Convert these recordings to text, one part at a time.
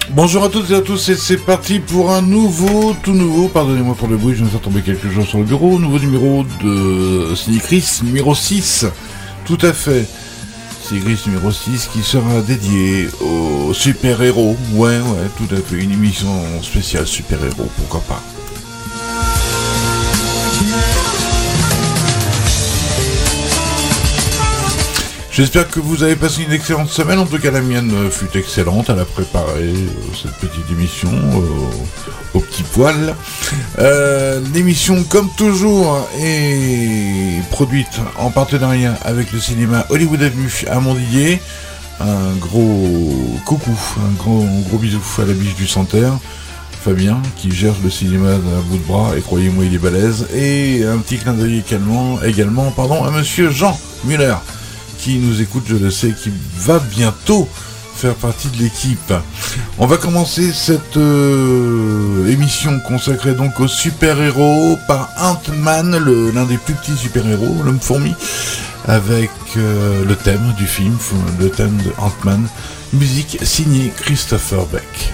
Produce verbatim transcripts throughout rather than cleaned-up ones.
Bonjour à toutes et à tous, et c'est parti pour un nouveau, tout nouveau, pardonnez-moi pour le bruit, je me suis tombé quelques jours sur le bureau, nouveau numéro de Ciné-Chris, numéro six, tout à fait, Ciné-Chris numéro six, qui sera dédié aux super-héros, ouais, ouais, tout à fait, une émission spéciale super-héros, pourquoi pas. J'espère que vous avez passé une excellente semaine, en tout cas la mienne fut excellente, elle a préparé euh, cette petite émission euh, au petit poil. Euh, l'émission, comme toujours, est produite en partenariat avec le cinéma Hollywood Avenue à Montdidier. Un gros coucou, un gros, gros bisou à la biche du Santerre, Fabien, qui gère le cinéma d'un bout de bras, et croyez-moi il est balèze. Et un petit clin d'œil également, également pardon, à monsieur Jean Muller, qui nous écoute, je le sais, qui va bientôt faire partie de l'équipe. On va commencer cette euh, émission consacrée donc aux super-héros par Ant-Man, le, l'un des plus petits super-héros, l'homme fourmi, avec euh, le thème du film, le thème de Ant-Man, musique signée Christopher Beck.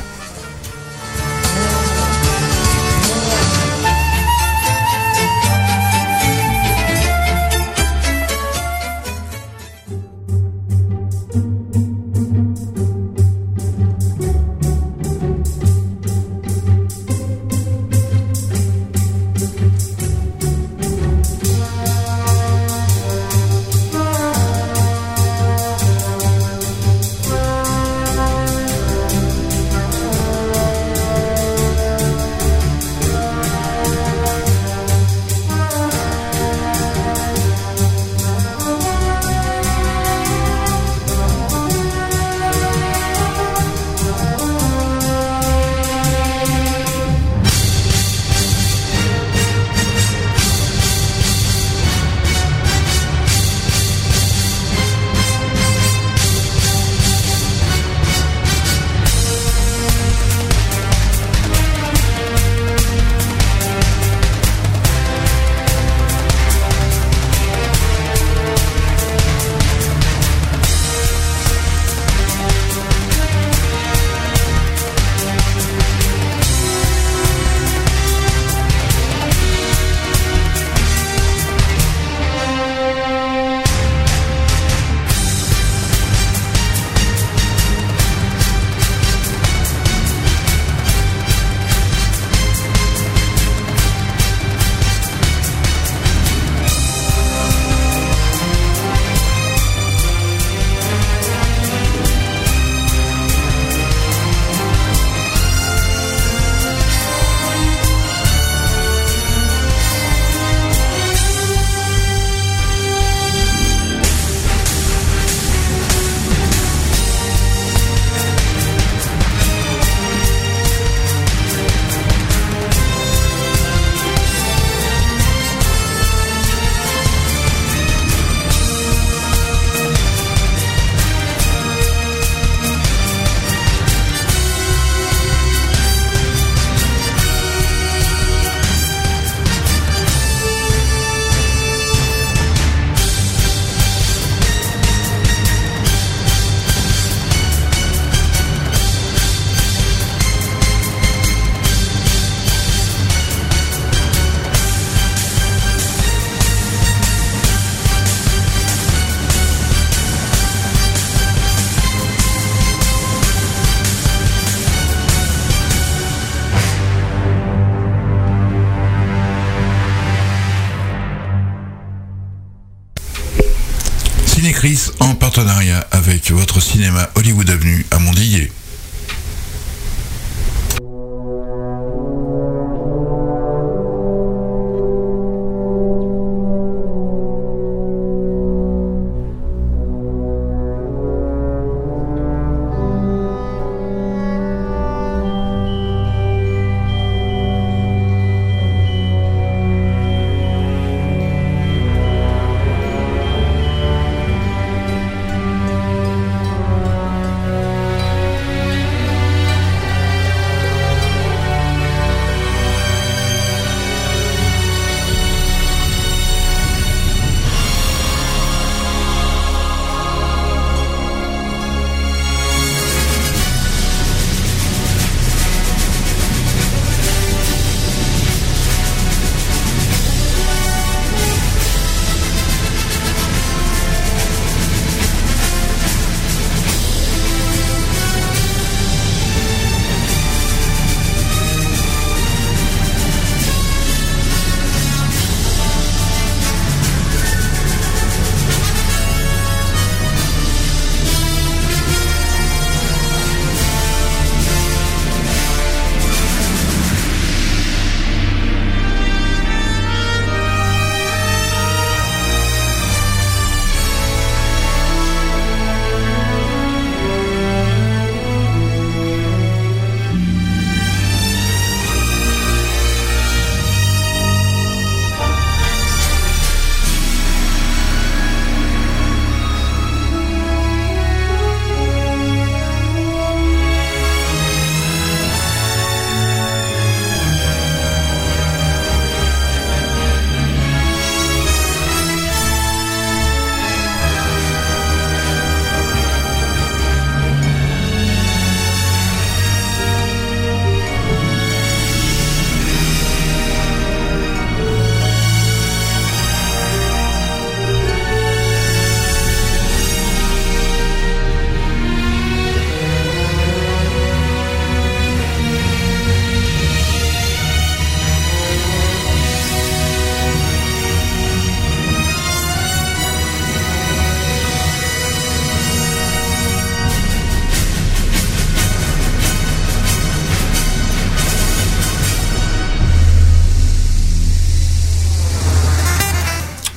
Ciné-Chris en partenariat avec votre cinéma Hollywood Avenue à Montdidier.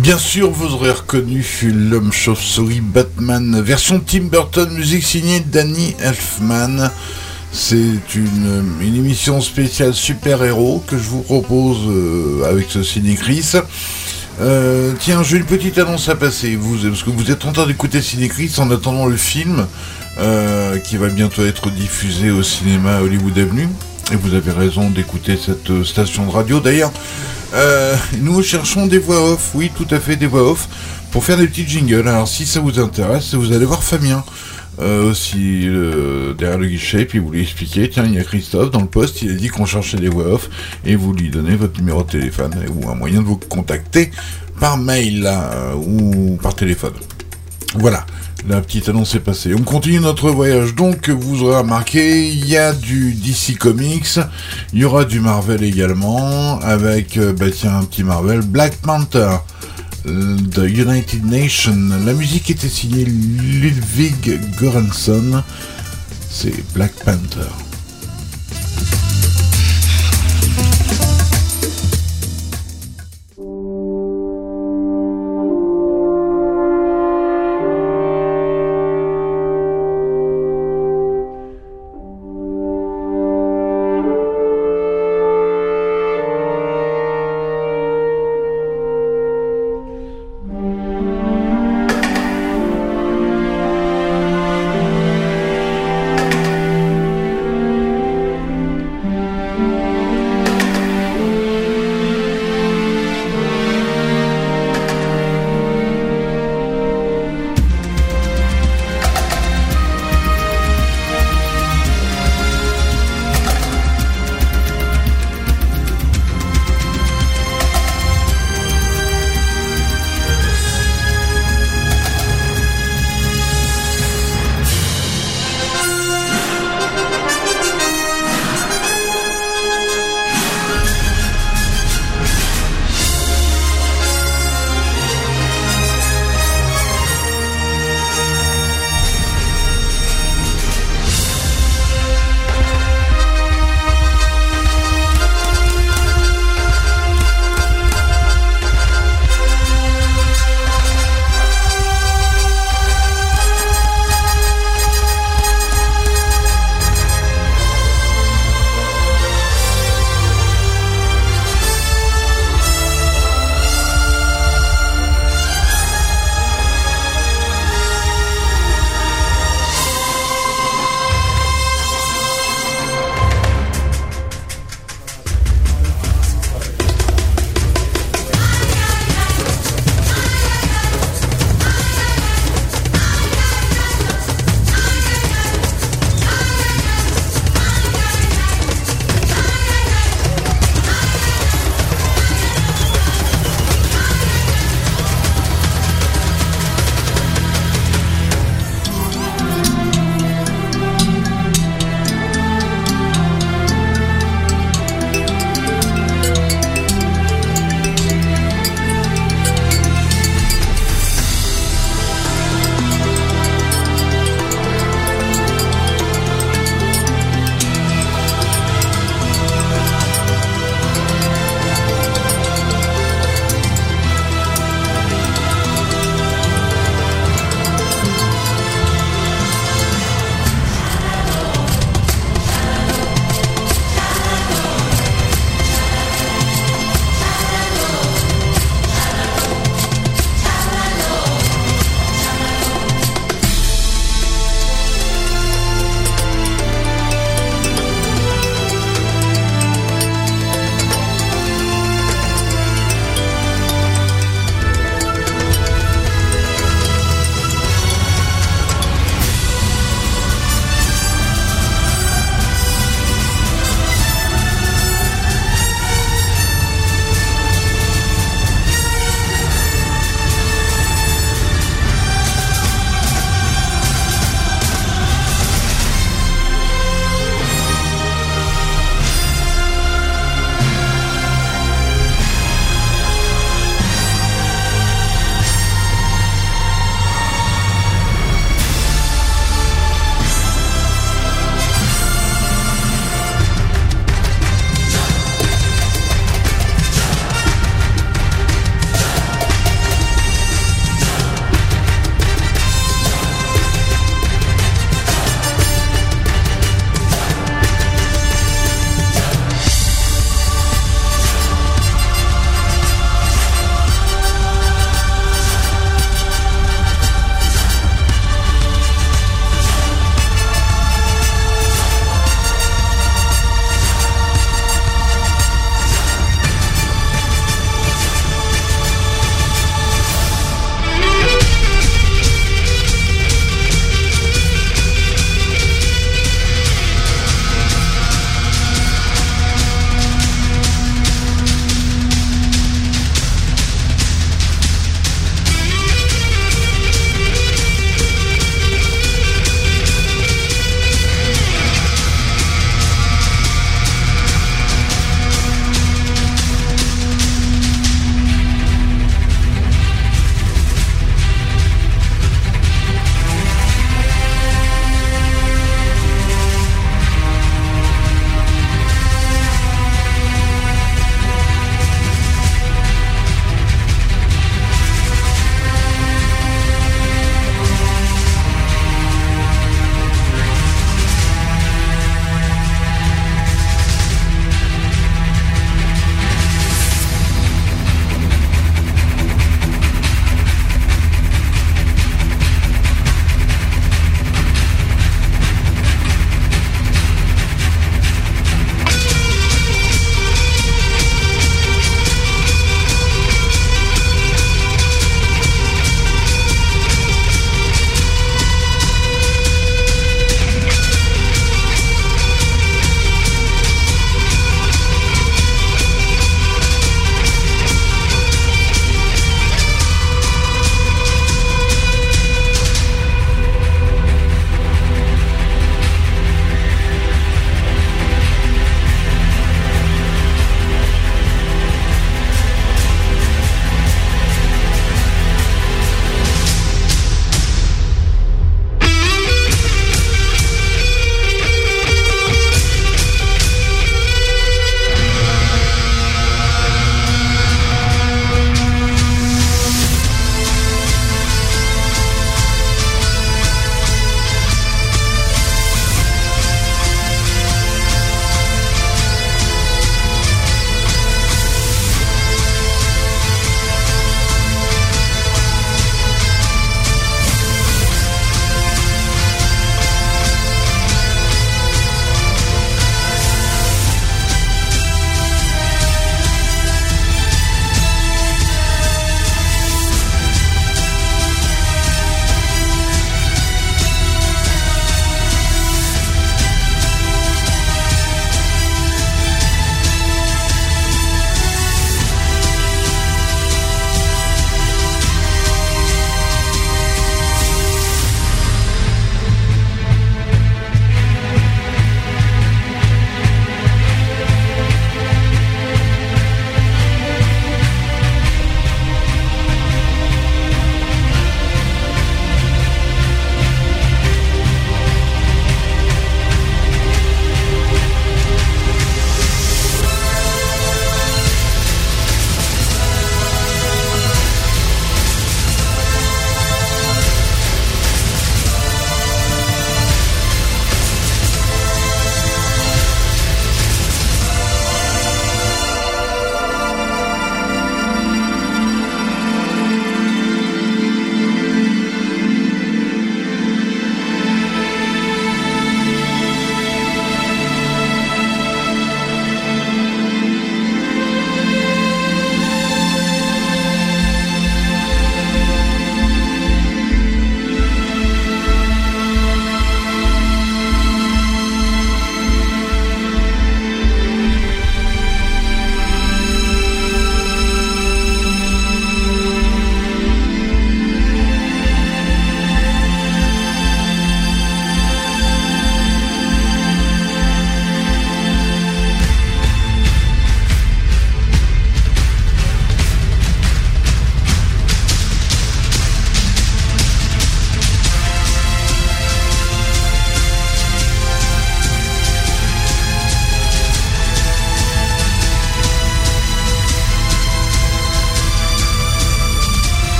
Bien sûr, vous aurez reconnu l'homme chauve-souris Batman, version Tim Burton, musique signée Danny Elfman. C'est une, une émission spéciale super-héros que je vous propose euh, avec ce Ciné Chris. Euh, tiens, j'ai une petite annonce à passer, vous, parce que vous êtes en train d'écouter Ciné Chris en attendant le film euh, qui va bientôt être diffusé au cinéma Hollywood Avenue. Et vous avez raison d'écouter cette station de radio. D'ailleurs, euh, nous cherchons des voix off, oui, tout à fait, des voix off, pour faire des petits jingles. Alors, si ça vous intéresse, vous allez voir Fabien, euh, aussi, euh, derrière le guichet, puis vous lui expliquez, tiens, il y a Christophe dans le poste, il a dit qu'on cherchait des voix off, et vous lui donnez votre numéro de téléphone, ou un moyen de vous contacter par mail, là, euh, ou par téléphone. Voilà. La petite annonce est passée. On continue notre voyage. Donc, vous aurez remarqué, il y a du D C Comics, il y aura du Marvel également, avec, euh, bah tiens, un petit Marvel, Black Panther, euh, de United Nations. La musique était signée Ludwig Göransson. C'est Black Panther.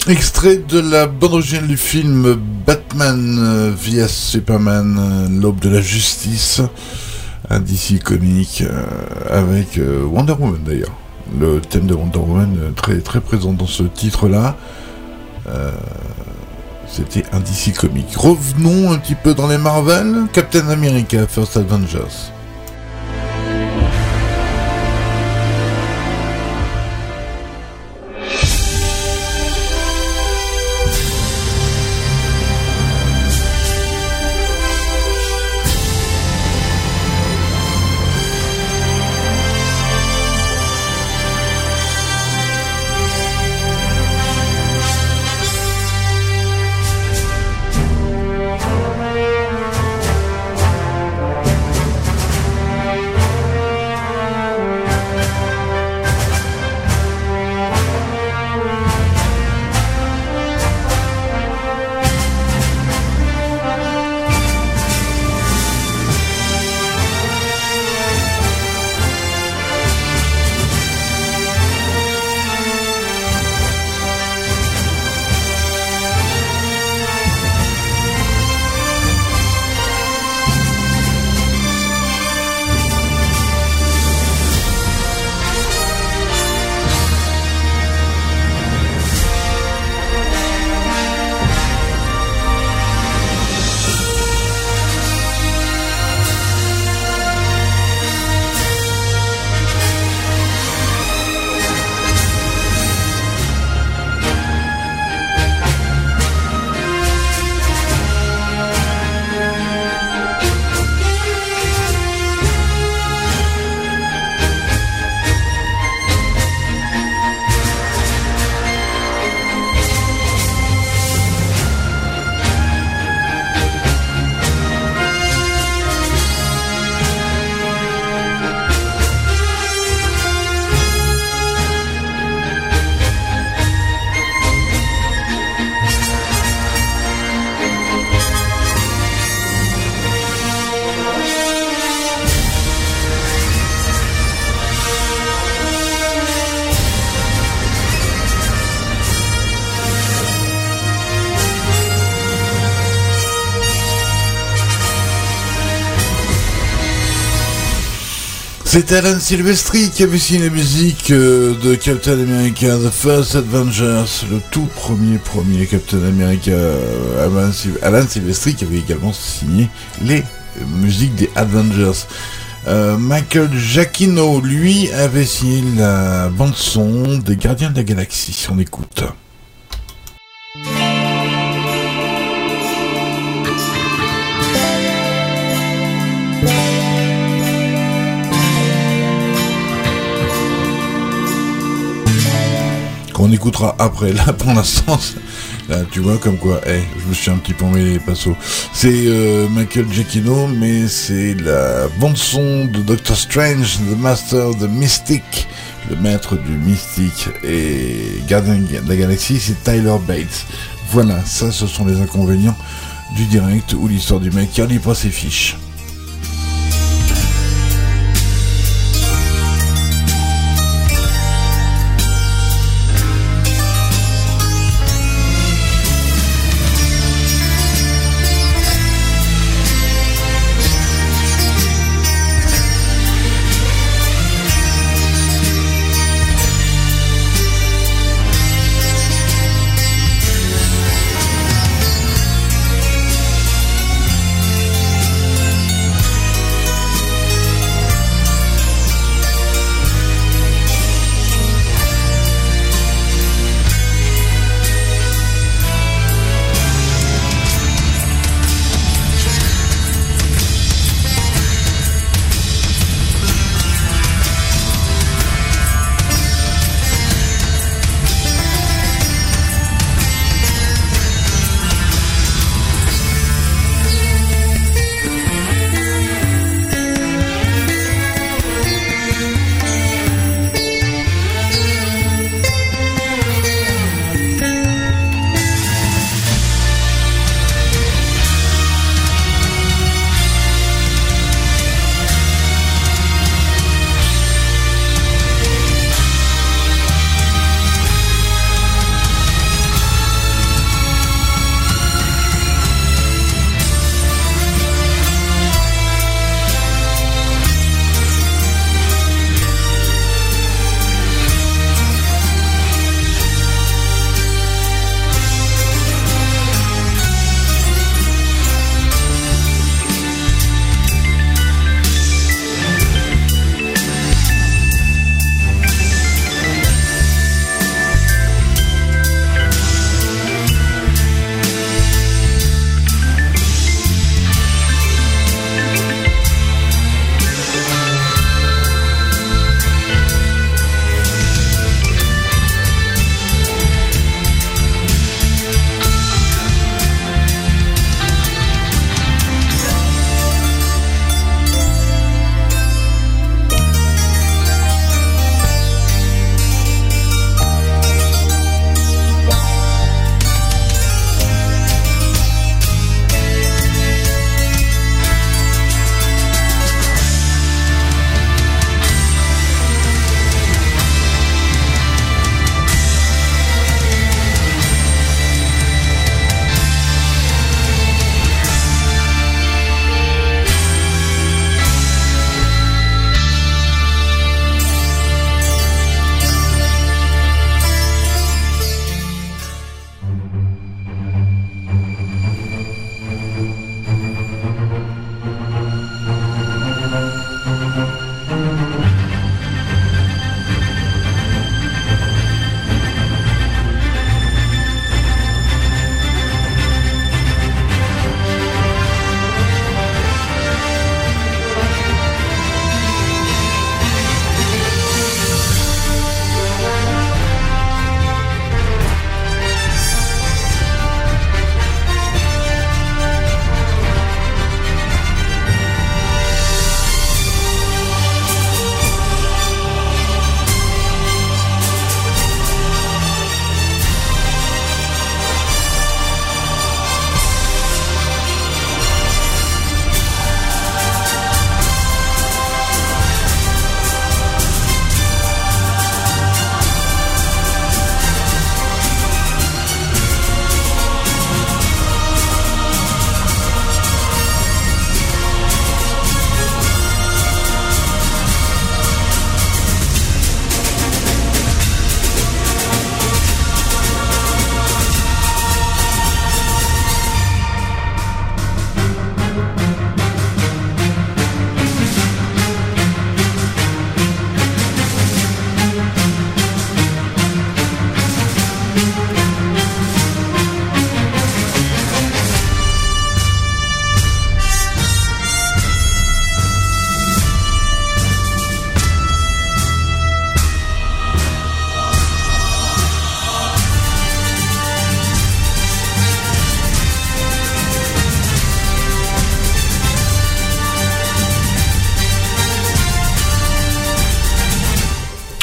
Extrait de la bande originale du film Batman vs Superman, l'aube de la justice, un D C comique euh, avec euh, Wonder Woman d'ailleurs. Le thème de Wonder Woman euh, très très présent dans ce titre-là. Euh, c'était un D C comique. Revenons un petit peu dans les Marvel. Captain America First Avengers. C'était Alan Silvestri qui avait signé la musique euh, de Captain America The First Avengers, le tout premier premier Captain America. euh, Alan, Sil- Alan Silvestri qui avait également signé les musiques des Avengers. Euh, Michael Giacchino, lui, avait signé la bande-son des Gardiens de la Galaxie. On écoute. Qu'on écoutera après. Là, pour l'instant, là, tu vois, comme quoi, hey, je me suis un petit peu emmêlé les pinceaux. C'est euh, Michael Giacchino, mais c'est la bande-son de Doctor Strange, The Master of the Mystic, le maître du mystique. Et Gardien de la Galaxie, c'est Tyler Bates. Voilà, ça, ce sont les inconvénients du direct ou l'histoire du mec qui relit pas ses fiches.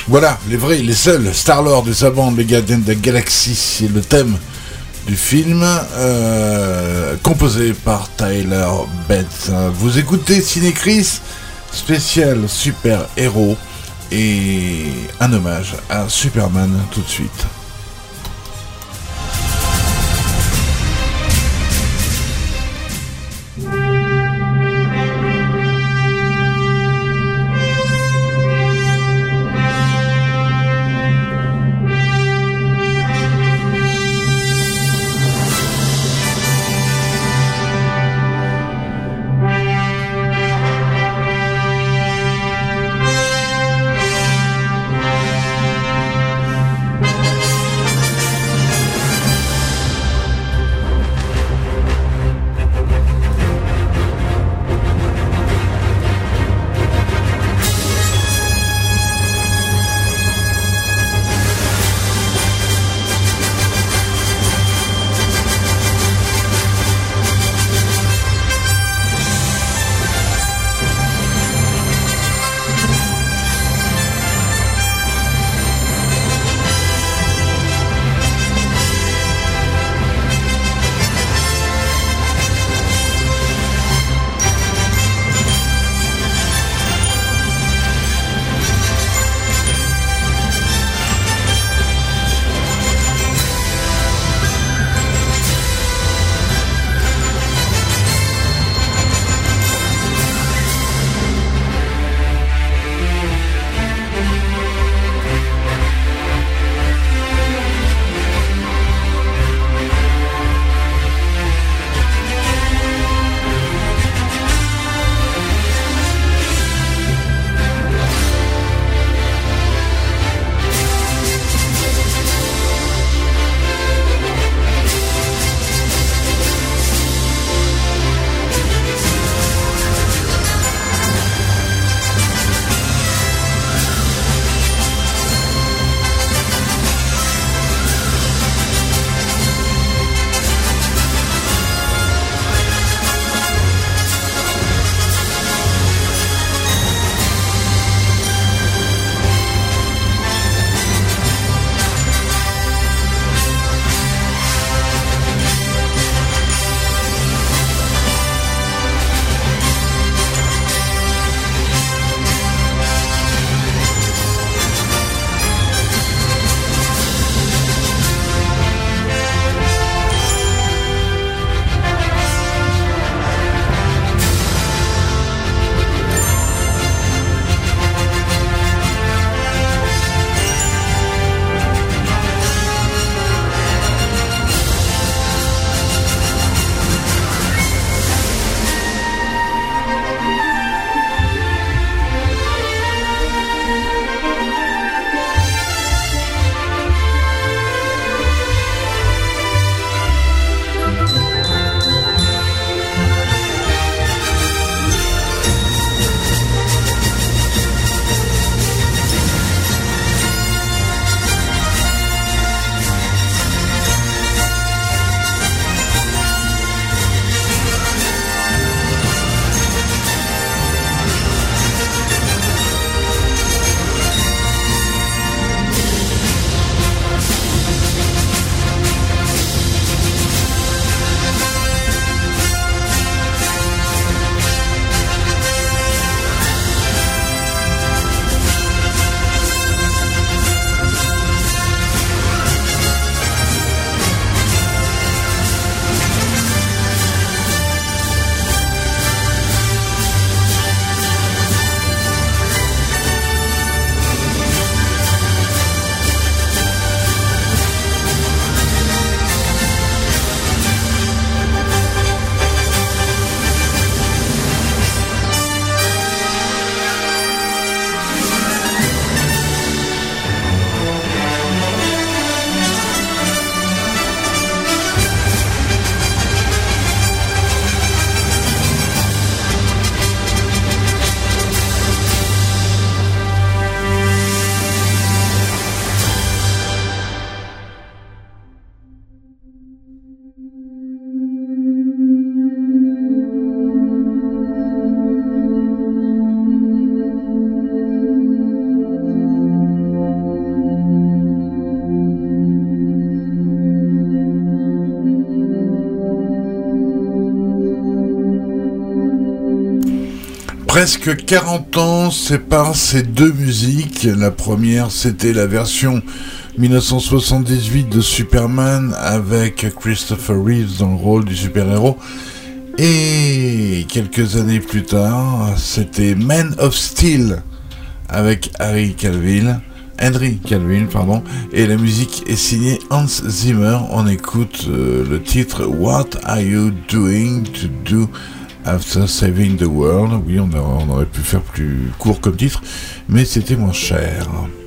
Voilà, les vrais, les seuls, Star-Lord et sa bande, les Gardiens de la Galaxie, c'est le thème du film, euh, composé par Tyler Bates. Vous écoutez Ciné-Chris, spécial super-héros, et un hommage à Superman tout de suite. Presque quarante ans séparent ces deux musiques. La première, c'était la version dix-neuf cent soixante-dix-huit de Superman avec Christopher Reeves dans le rôle du super-héros. Et quelques années plus tard, c'était Man of Steel avec Harry Cavill, Henry Cavill, pardon, et la musique est signée Hans Zimmer. On écoute euh, le titre What Are You Doing to Do After Saving the World. Oui, on, a, on aurait pu faire plus court comme titre, mais c'était moins cher.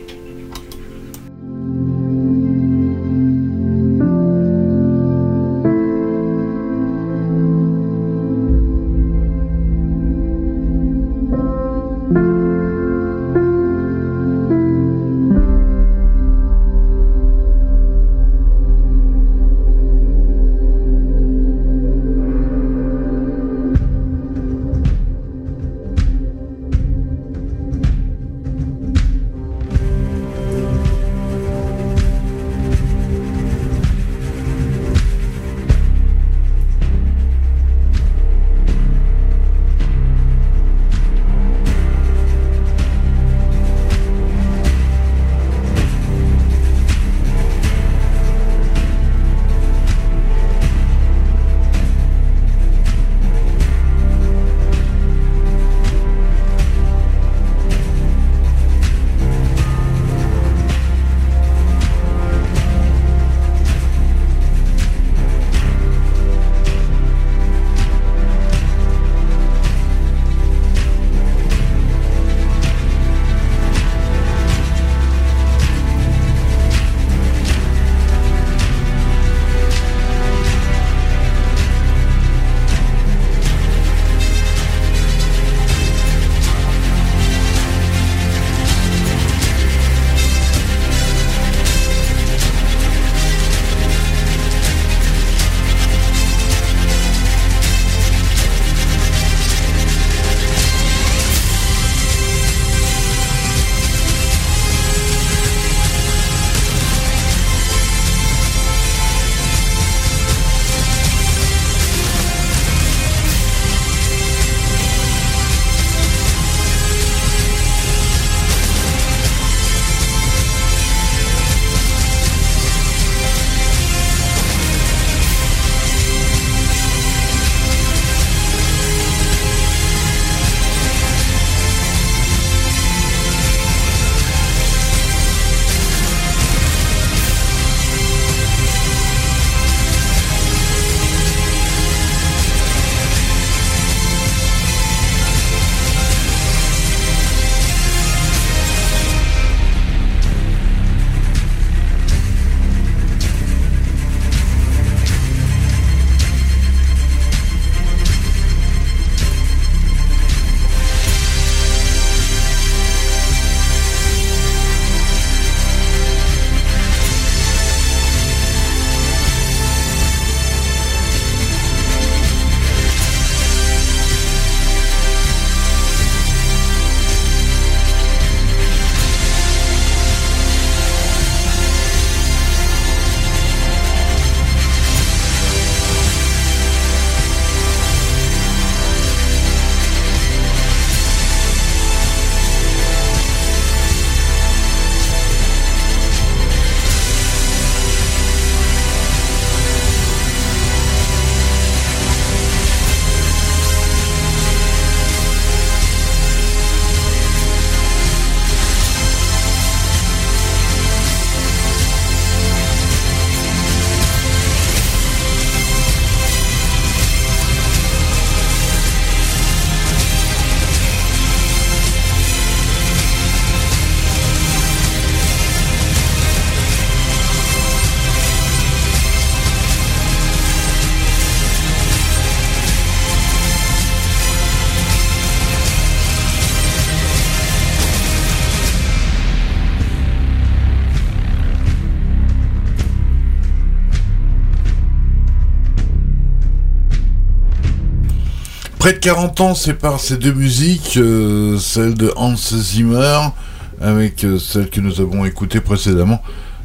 Près de quarante ans séparent ces deux musiques, euh, celle de Hans Zimmer avec euh, celle que nous avons écoutée précédemment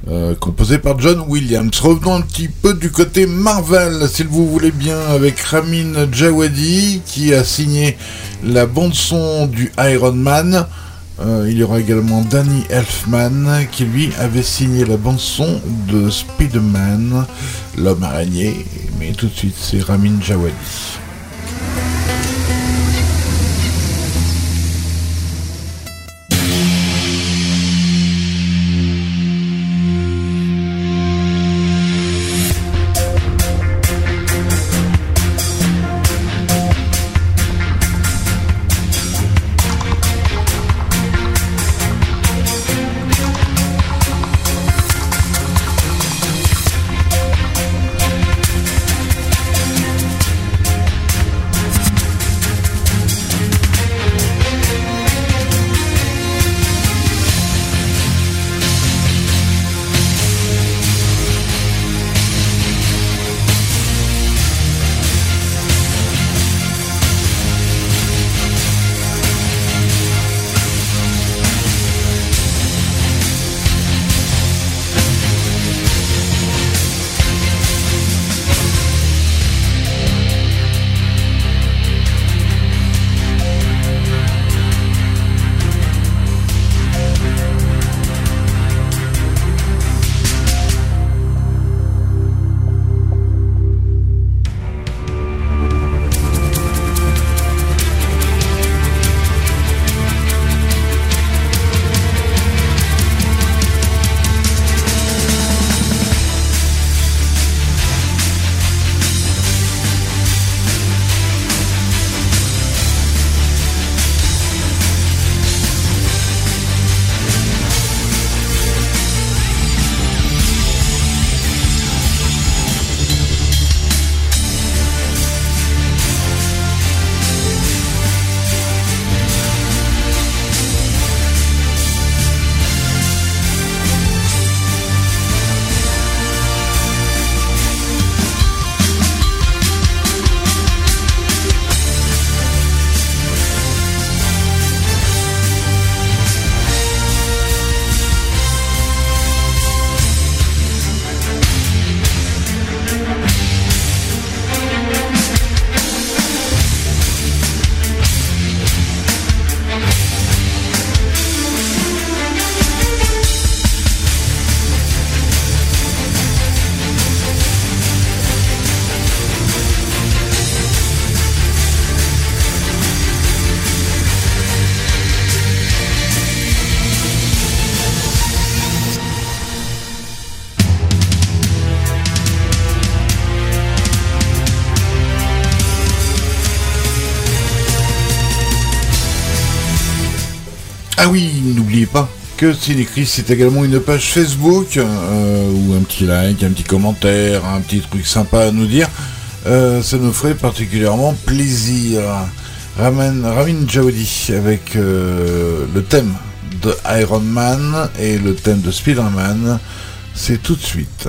euh, composé par John Williams. Revenons un petit peu du côté Marvel, s'il vous voulez bien, avec Ramin Djawadi qui a signé la bande-son du Iron Man. Euh, il y aura également Danny Elfman qui lui avait signé la bande-son de Spider-Man, l'homme araignée. Mais tout de suite, c'est Ramin Djawadi. Ah oui, n'oubliez pas que Cinécris, c'est également une page Facebook, euh, ou un petit like, un petit commentaire, un petit truc sympa à nous dire. Euh, ça nous ferait particulièrement plaisir. Ramin, Ramin Djawadi avec euh, le thème de Iron Man et le thème de Spider-Man, c'est tout de suite.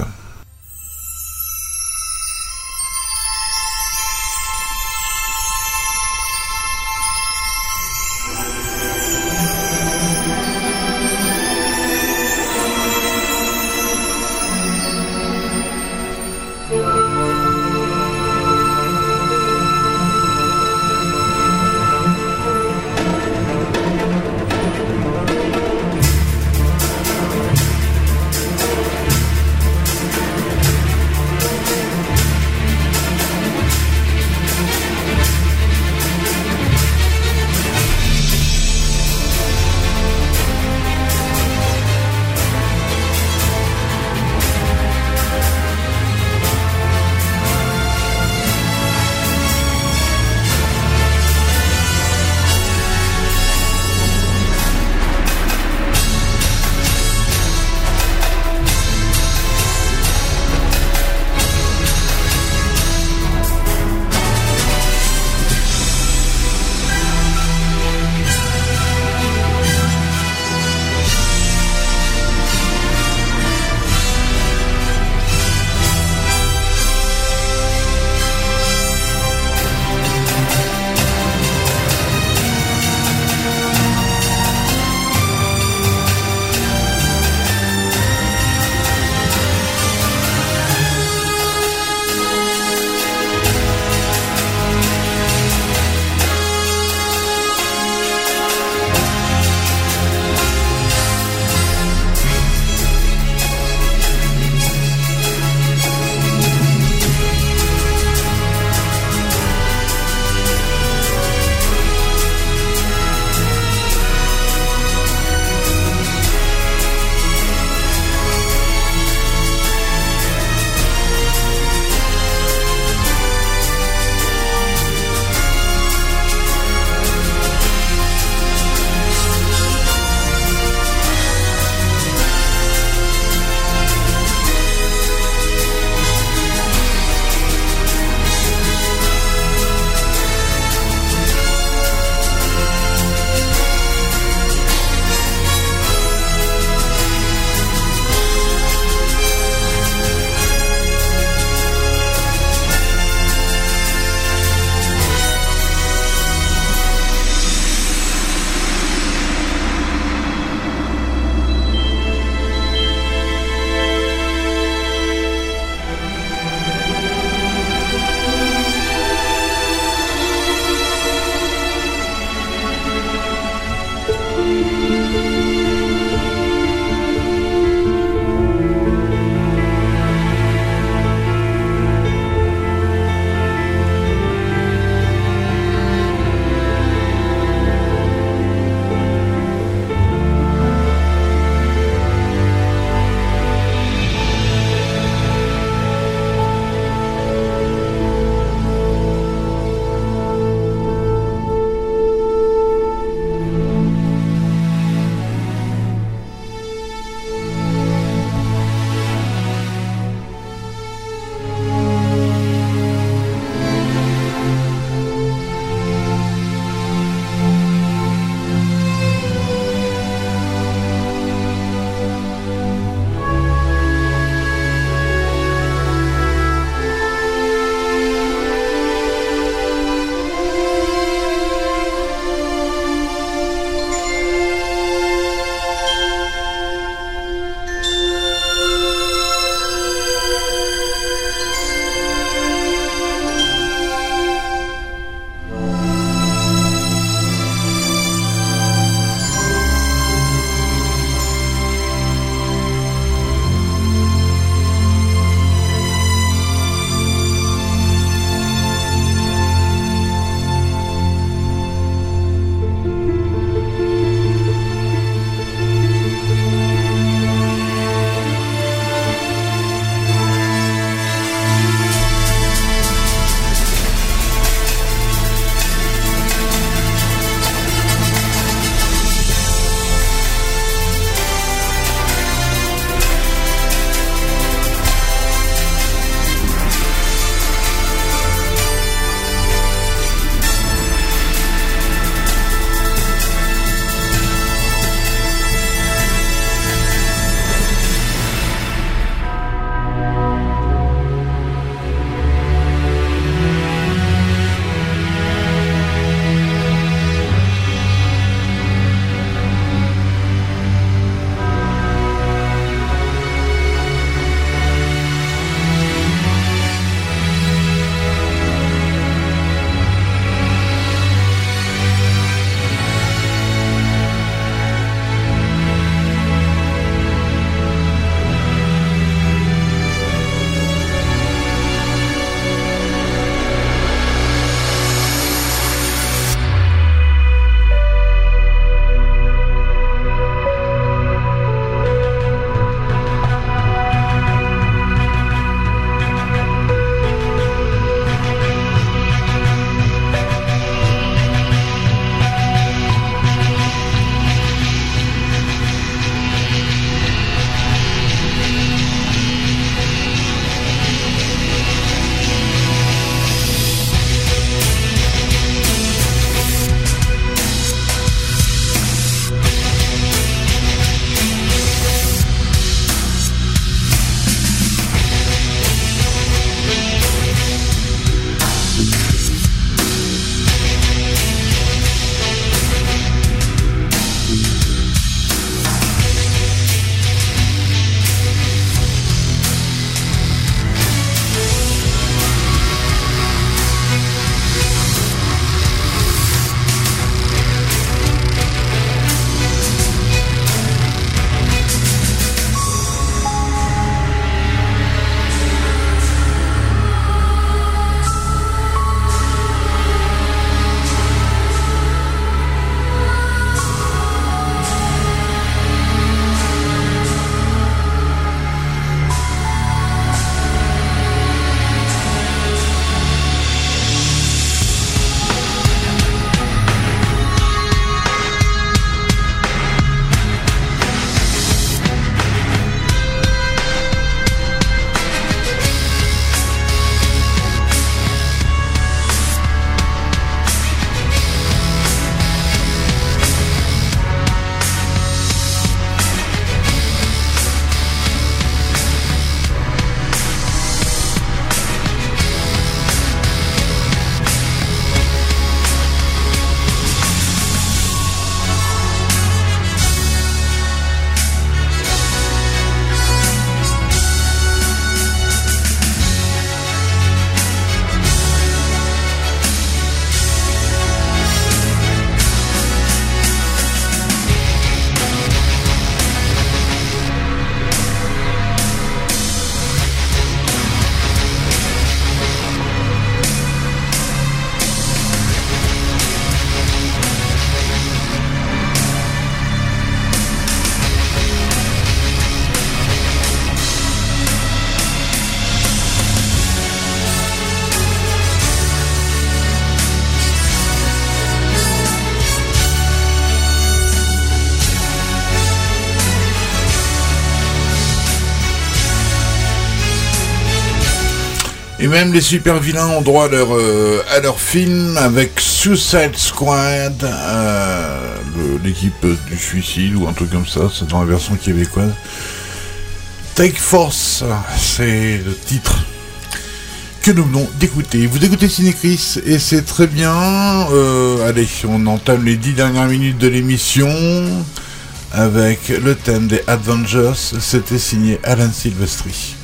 Et même les super vilains ont droit à leur, euh, à leur film avec Suicide Squad, euh, le, l'équipe du suicide ou un truc comme ça, c'est dans la version québécoise. Take Force, c'est le titre que nous venons d'écouter. Vous écoutez Cinécris et c'est très bien. Euh, allez, on entame les dix dernières minutes de l'émission avec le thème des Avengers. C'était signé Alan Silvestri.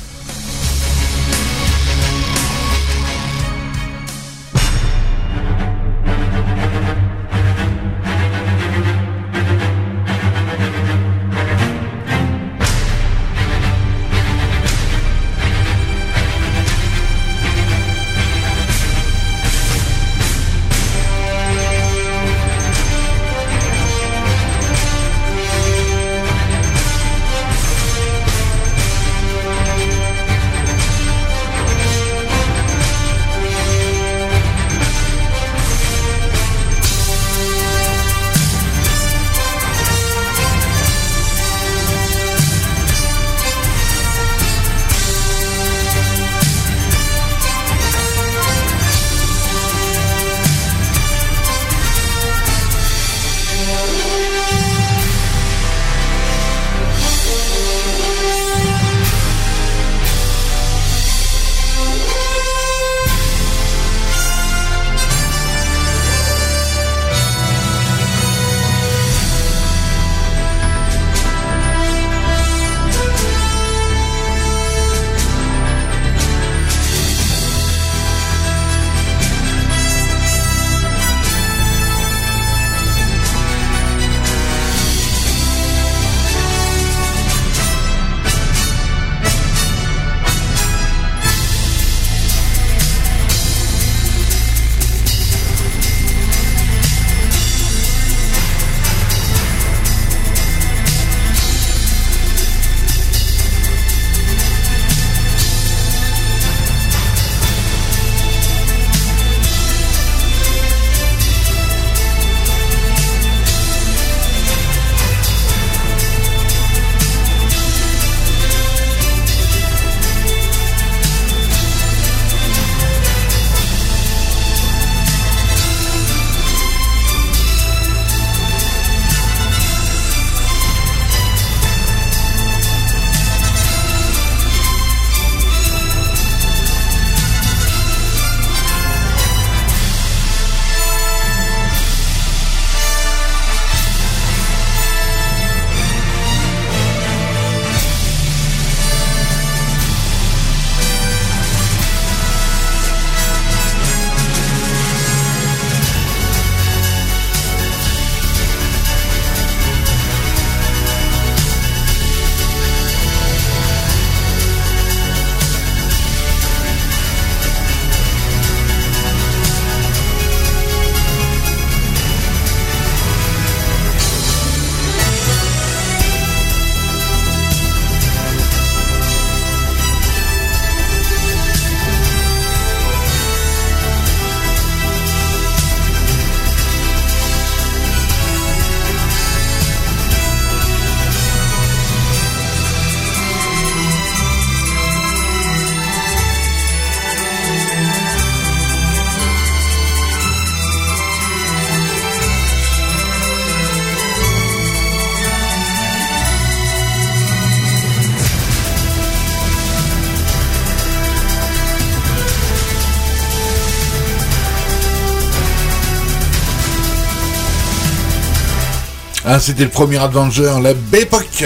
Ah, c'était le premier Avenger, la belle époque.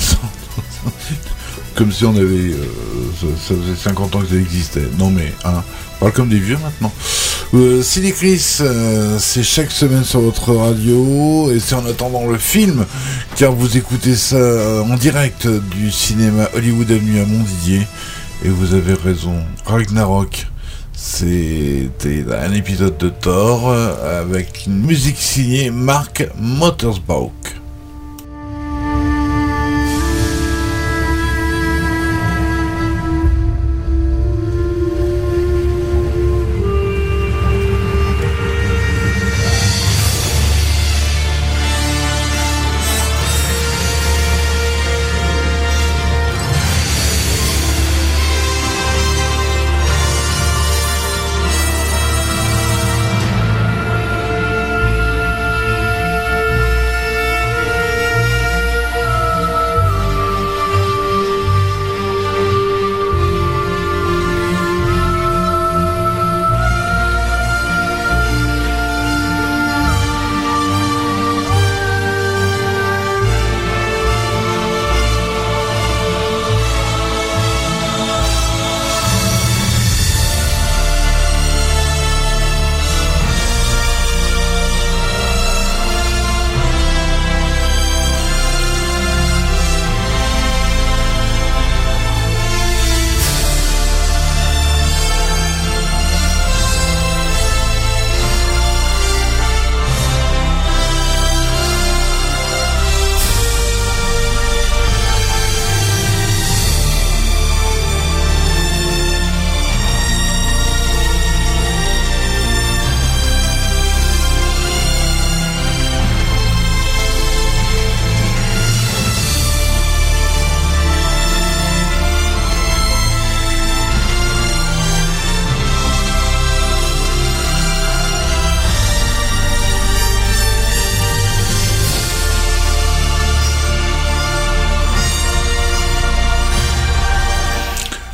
Comme si on avait... Euh, ça, ça faisait cinquante ans que ça existait. Non mais, hein, on parle comme des vieux maintenant. Euh, Cinécris, euh, c'est chaque semaine sur votre radio, et c'est en attendant le film, car vous écoutez ça euh, en direct du cinéma Hollywood Avenue à Montdidier, et vous avez raison, Ragnarok. C'était un épisode de Thor avec une musique signée Mark Mothersbaugh.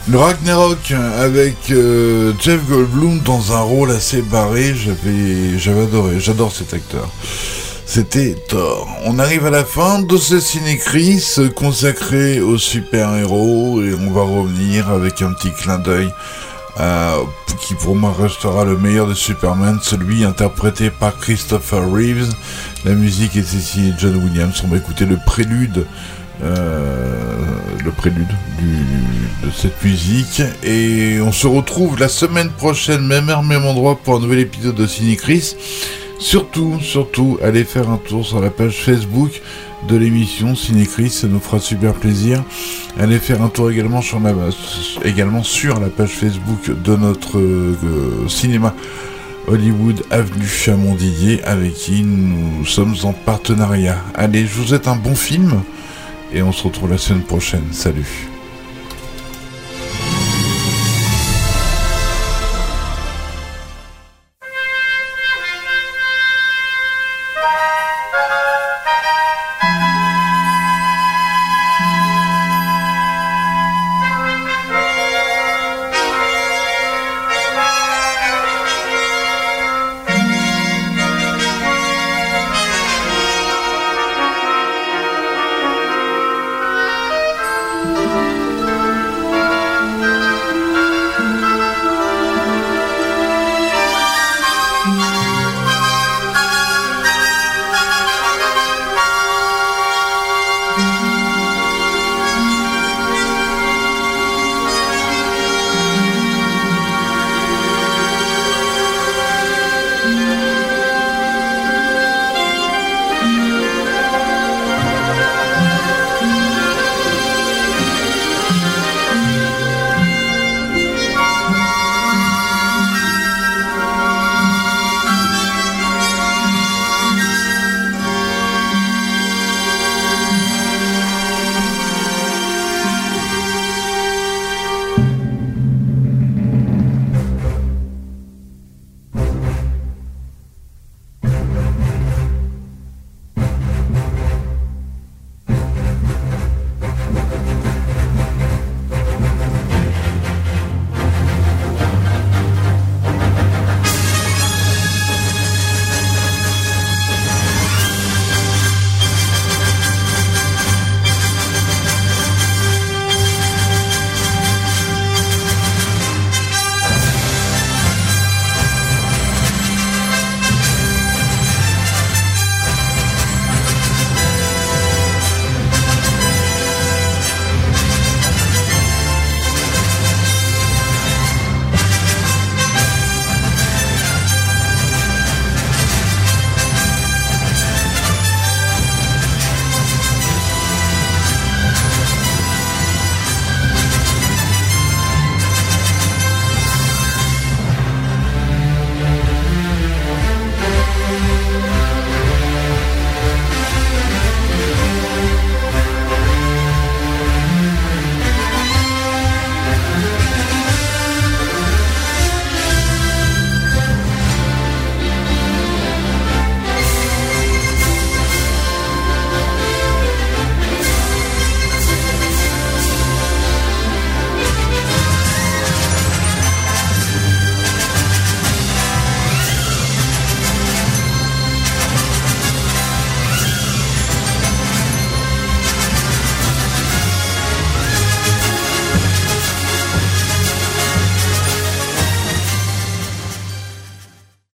Le Ragnarok avec euh, Jeff Goldblum dans un rôle assez barré, j'avais, j'avais adoré, j'adore cet acteur. C'était Thor. On arrive à la fin de ce Ciné-Chris consacré aux super-héros et on va revenir avec un petit clin d'œil euh, qui pour moi restera le meilleur de Superman, celui interprété par Christopher Reeves. La musique est ici John Williams. On va écouter le prélude Euh, le prélude du, de cette musique et on se retrouve la semaine prochaine, même heure, même endroit pour un nouvel épisode de Ciné-Chris. Surtout, surtout, allez faire un tour sur la page Facebook de l'émission Ciné-Chris, ça nous fera super plaisir. Allez faire un tour également sur la, également sur la page Facebook de notre euh, cinéma Hollywood Avenue Chamon-Didier avec qui nous sommes en partenariat. Allez, je vous souhaite un bon film. Et on se retrouve la semaine prochaine. Salut.